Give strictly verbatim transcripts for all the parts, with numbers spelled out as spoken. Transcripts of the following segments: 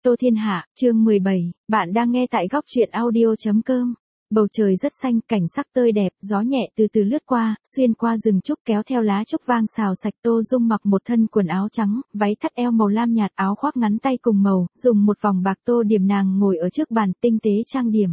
Tô Thiên Hạ, chương mười bảy, bạn đang nghe tại góc truyện audio chấm com. Bầu trời rất xanh, cảnh sắc tươi đẹp, gió nhẹ từ từ lướt qua, xuyên qua rừng trúc kéo theo lá trúc vang xào sạch. Tô Dung mặc một thân quần áo trắng, váy thắt eo màu lam nhạt, áo khoác ngắn tay cùng màu, dùng một vòng bạc tô điểm. Nàng ngồi ở trước bàn tinh tế trang điểm.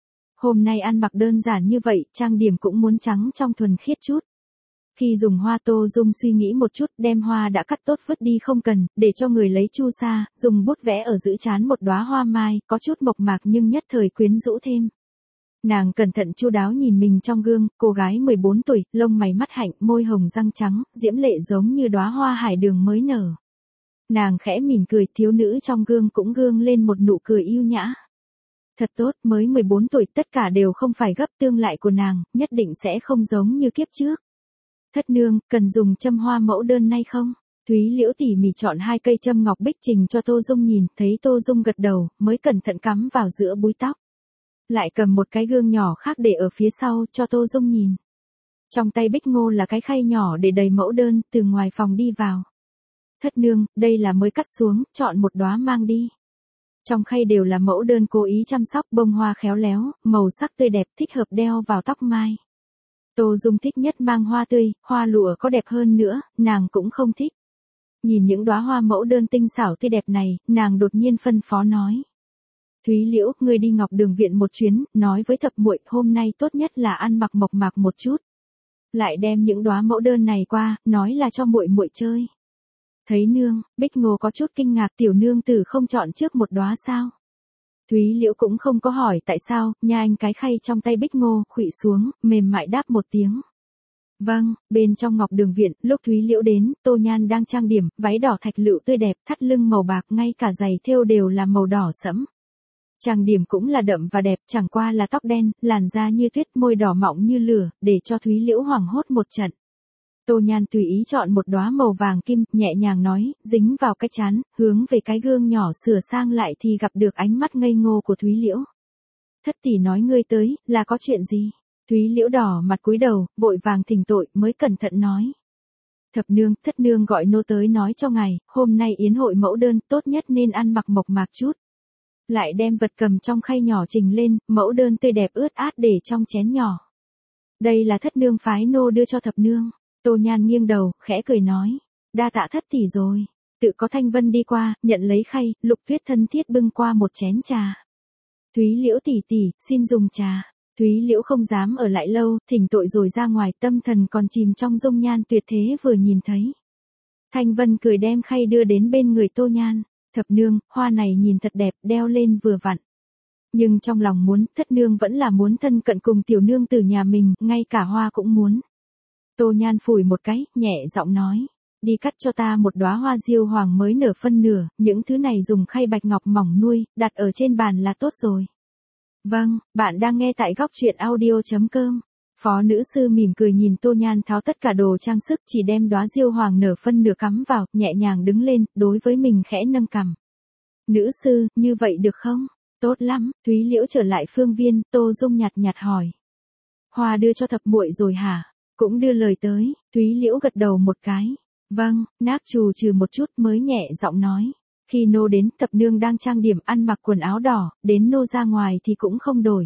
Hôm nay ăn mặc đơn giản như vậy, trang điểm cũng muốn trắng trong thuần khiết chút. Khi dùng hoa, Tô Dung suy nghĩ một chút, đem hoa đã cắt tốt vứt đi không cần, để cho người lấy chu sa, dùng bút vẽ ở giữa trán một đóa hoa mai, có chút mộc mạc nhưng nhất thời quyến rũ thêm. Nàng cẩn thận chu đáo nhìn mình trong gương, cô gái mười bốn tuổi, lông mày mắt hạnh, môi hồng răng trắng, diễm lệ giống như đóa hoa hải đường mới nở. Nàng khẽ mỉm cười, thiếu nữ trong gương cũng gương lên một nụ cười yêu nhã. Thật tốt, mới mười bốn tuổi, tất cả đều không phải gấp, tương lai của nàng, nhất định sẽ không giống như kiếp trước. Thất nương, cần dùng châm hoa mẫu đơn nay không? Thúy Liễu tỉ mỉ chọn hai cây châm ngọc bích trình cho Tô Dung nhìn, thấy Tô Dung gật đầu, mới cẩn thận cắm vào giữa búi tóc. Lại cầm một cái gương nhỏ khác để ở phía sau, cho Tô Dung nhìn. Trong tay Bích Ngô là cái khay nhỏ để đầy mẫu đơn, từ ngoài phòng đi vào. Thất nương, đây là mới cắt xuống, chọn một đóa mang đi. Trong khay đều là mẫu đơn cố ý chăm sóc, bông hoa khéo léo, màu sắc tươi đẹp, thích hợp đeo vào tóc mai. Tô Dung thích nhất mang hoa tươi, hoa lụa có đẹp hơn nữa, nàng cũng không thích. Nhìn những đóa hoa mẫu đơn tinh xảo tươi đẹp này, nàng đột nhiên phân phó nói. Thúy Liễu, ngươi đi Ngọc Đường viện một chuyến, nói với thập muội, hôm nay tốt nhất là ăn mặc mộc mạc một chút. Lại đem những đóa mẫu đơn này qua, nói là cho muội muội chơi. Thấy nương, Bích Ngô có chút kinh ngạc, tiểu nương tử không chọn trước một đóa sao? Thúy Liễu cũng không có hỏi tại sao, nha anh cái khay trong tay Bích Ngô, khuỵu xuống, mềm mại đáp một tiếng. Vâng, bên trong Ngọc Đường viện, lúc Thúy Liễu đến, Tô Nhan đang trang điểm, váy đỏ thạch lựu tươi đẹp, thắt lưng màu bạc, ngay cả giày thêu đều là màu đỏ sẫm. Trang điểm cũng là đậm và đẹp, chẳng qua là tóc đen, làn da như tuyết, môi đỏ mọng như lửa, để cho Thúy Liễu hoảng hốt một trận. Tô Nhan tùy ý chọn một đóa màu vàng kim, nhẹ nhàng nói, dính vào cái trán, hướng về cái gương nhỏ sửa sang lại thì gặp được ánh mắt ngây ngô của Thúy Liễu. Thất tỷ nói ngươi tới, là có chuyện gì? Thúy Liễu đỏ mặt cúi đầu, vội vàng thỉnh tội, mới cẩn thận nói. Thập nương, thất nương gọi nô tới nói cho ngài, hôm nay yến hội mẫu đơn, tốt nhất nên ăn mặc mộc mạc chút. Lại đem vật cầm trong khay nhỏ trình lên, mẫu đơn tươi đẹp ướt át để trong chén nhỏ. Đây là thất nương phái nô đưa cho thập nương. Tô Nhan nghiêng đầu, khẽ cười nói. Đa tạ thất tỷ rồi. Tự có Thanh Vân đi qua, nhận lấy khay, Lục Tuyết thân thiết bưng qua một chén trà. Thúy Liễu tỷ tỷ, xin dùng trà. Thúy Liễu không dám ở lại lâu, thỉnh tội rồi ra ngoài, tâm thần còn chìm trong dung nhan tuyệt thế vừa nhìn thấy. Thanh Vân cười đem khay đưa đến bên người Tô Nhan. Thập nương, hoa này nhìn thật đẹp, đeo lên vừa vặn. Nhưng trong lòng muốn, thất nương vẫn là muốn thân cận cùng tiểu nương từ nhà mình, ngay cả hoa cũng muốn. Tô Nhan phủi một cái, nhẹ giọng nói. Đi cắt cho ta một đóa hoa diêu hoàng mới nở phân nửa, những thứ này dùng khay bạch ngọc mỏng nuôi, đặt ở trên bàn là tốt rồi. Vâng, bạn đang nghe tại góc truyện audio chấm com. Phó nữ sư mỉm cười nhìn Tô Nhan tháo tất cả đồ trang sức, chỉ đem đóa diêu hoàng nở phân nửa cắm vào, nhẹ nhàng đứng lên, đối với mình khẽ nâng cằm. Nữ sư, như vậy được không? Tốt lắm. Thúy Liễu trở lại phương viên, Tô Dung nhạt nhạt hỏi. Hoa đưa cho thập muội rồi hả? Cũng đưa lời tới. Thúy Liễu gật đầu một cái. Vâng, nác trù trừ một chút mới nhẹ giọng nói. Khi nô đến, thập nương đang trang điểm ăn mặc quần áo đỏ, đến nô ra ngoài thì cũng không đổi.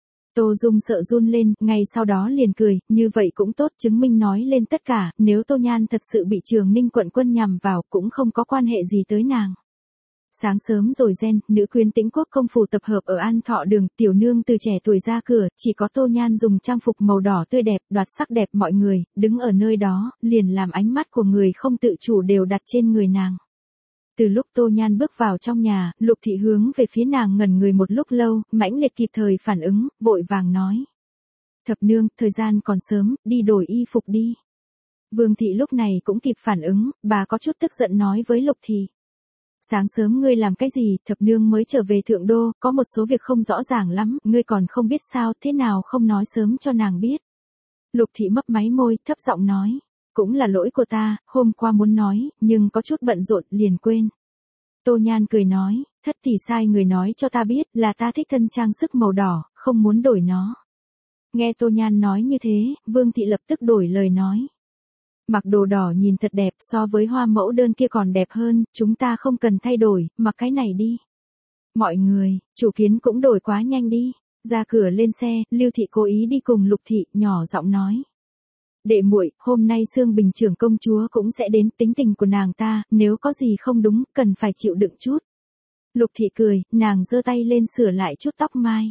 Tô Dung sợ run lên, ngay sau đó liền cười, như vậy cũng tốt, chứng minh nói lên tất cả, nếu Tô Nhan thật sự bị Trường Ninh quận quân nhằm vào cũng không có quan hệ gì tới nàng. Sáng sớm rồi gen, nữ quyến Tĩnh Quốc công phủ tập hợp ở An Thọ đường, tiểu nương từ trẻ tuổi ra cửa, chỉ có Tô Nhan dùng trang phục màu đỏ tươi đẹp, đoạt sắc đẹp mọi người, đứng ở nơi đó, liền làm ánh mắt của người không tự chủ đều đặt trên người nàng. Từ lúc Tô Nhan bước vào trong nhà, Lục thị hướng về phía nàng ngẩn người một lúc lâu, mãnh liệt kịp thời phản ứng, vội vàng nói. Thập nương, thời gian còn sớm, đi đổi y phục đi. Vương thị lúc này cũng kịp phản ứng, bà có chút tức giận nói với Lục thị. Sáng sớm ngươi làm cái gì, thập nương mới trở về thượng đô, có một số việc không rõ ràng lắm, ngươi còn không biết sao, thế nào không nói sớm cho nàng biết. Lục thị mấp máy môi, thấp giọng nói. Cũng là lỗi của ta, hôm qua muốn nói, nhưng có chút bận rộn, liền quên. Tô Nhan cười nói, thất tỷ sai người nói cho ta biết, là ta thích thân trang sức màu đỏ, không muốn đổi nó. Nghe Tô Nhan nói như thế, Vương thị lập tức đổi lời nói. Mặc đồ đỏ nhìn thật đẹp, so với hoa mẫu đơn kia còn đẹp hơn, chúng ta không cần thay đổi, mặc cái này đi. Mọi người, chủ kiến cũng đổi quá nhanh đi. Ra cửa lên xe, Lưu Thị cố ý đi cùng Lục Thị, nhỏ giọng nói. Đệ muội, hôm nay Sương Bình trưởng công chúa cũng sẽ đến, tính tình của nàng ta, nếu có gì không đúng, cần phải chịu đựng chút. Lục Thị cười, nàng giơ tay lên sửa lại chút tóc mai.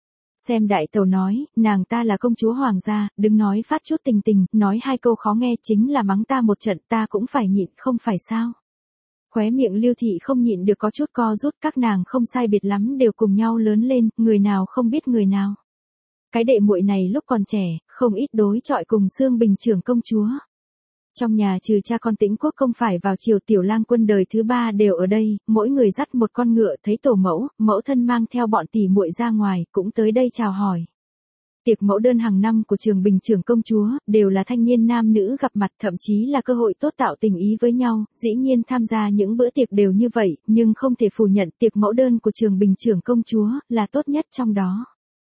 Xem đại tẩu nói, nàng ta là công chúa hoàng gia, đừng nói phát chút tình tình, nói hai câu khó nghe chính là mắng ta một trận, ta cũng phải nhịn, không phải sao. Khóe miệng Lưu Thị không nhịn được có chút co rút, các nàng không sai biệt lắm đều cùng nhau lớn lên, người nào không biết người nào. Cái đệ muội này lúc còn trẻ, không ít đối chọi cùng Sương Bình trưởng công chúa. Trong nhà trừ cha con Tĩnh Quốc không phải vào chiều tiểu lang quân đời thứ ba đều ở đây, mỗi người dắt một con ngựa, thấy tổ mẫu, mẫu thân mang theo bọn tỷ muội ra ngoài, cũng tới đây chào hỏi. Tiệc mẫu đơn hàng năm của Trường Bình trưởng công chúa, đều là thanh niên nam nữ gặp mặt, thậm chí là cơ hội tốt tạo tình ý với nhau, dĩ nhiên tham gia những bữa tiệc đều như vậy, nhưng không thể phủ nhận tiệc mẫu đơn của Trường Bình trưởng công chúa, là tốt nhất trong đó.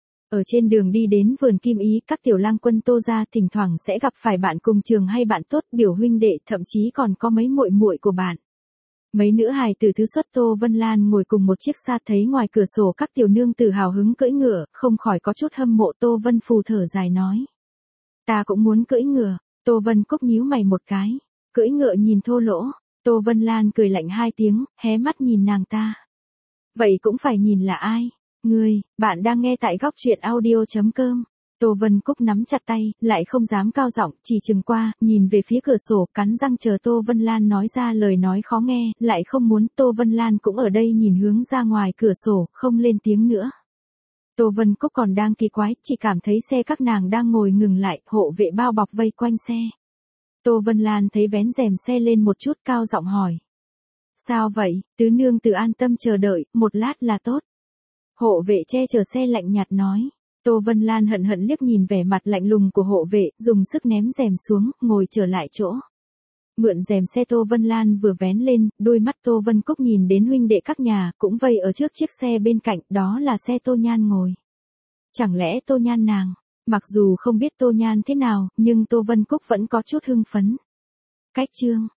Ở trên đường đi đến vườn Kim Ý, các tiểu lang quân Tô gia thỉnh thoảng sẽ gặp phải bạn cùng trường hay bạn tốt, biểu huynh đệ, thậm chí còn có mấy muội muội của bạn. Mấy nữ hài từ thứ xuất Tô Vân Lan ngồi cùng một chiếc xa, thấy ngoài cửa sổ các tiểu nương tử hào hứng cưỡi ngựa, không khỏi có chút hâm mộ. Tô Vân Phù thở dài nói. Ta cũng muốn cưỡi ngựa. Tô Vân Cúc nhíu mày một cái. Cưỡi ngựa nhìn thô lỗ. Tô Vân Lan cười lạnh hai tiếng, hé mắt nhìn nàng ta. Vậy cũng phải nhìn là ai? Ngươi, bạn đang nghe tại góc truyện audio chấm com. Tô Vân Cúc nắm chặt tay, lại không dám cao giọng, chỉ chừng qua, nhìn về phía cửa sổ, cắn răng chờ Tô Vân Lan nói ra lời nói khó nghe, lại không muốn. Tô Vân Lan cũng ở đây nhìn hướng ra ngoài cửa sổ, không lên tiếng nữa. Tô Vân Cúc còn đang kỳ quái, chỉ cảm thấy xe các nàng đang ngồi ngừng lại, hộ vệ bao bọc vây quanh xe. Tô Vân Lan thấy vén rèm xe lên một chút, cao giọng hỏi. Sao vậy? Tứ nương tử an tâm chờ đợi, một lát là tốt. Hộ vệ che chở xe lạnh nhạt nói. Tô Vân Lan hận hận liếc nhìn vẻ mặt lạnh lùng của hộ vệ, dùng sức ném rèm xuống, ngồi trở lại chỗ. Mượn rèm xe Tô Vân Lan vừa vén lên, đôi mắt Tô Vân Cúc nhìn đến huynh đệ các nhà, cũng vây ở trước chiếc xe bên cạnh, đó là xe Tô Nhan ngồi. Chẳng lẽ Tô Nhan nàng? Mặc dù không biết Tô Nhan thế nào, nhưng Tô Vân Cúc vẫn có chút hưng phấn. Cách chương,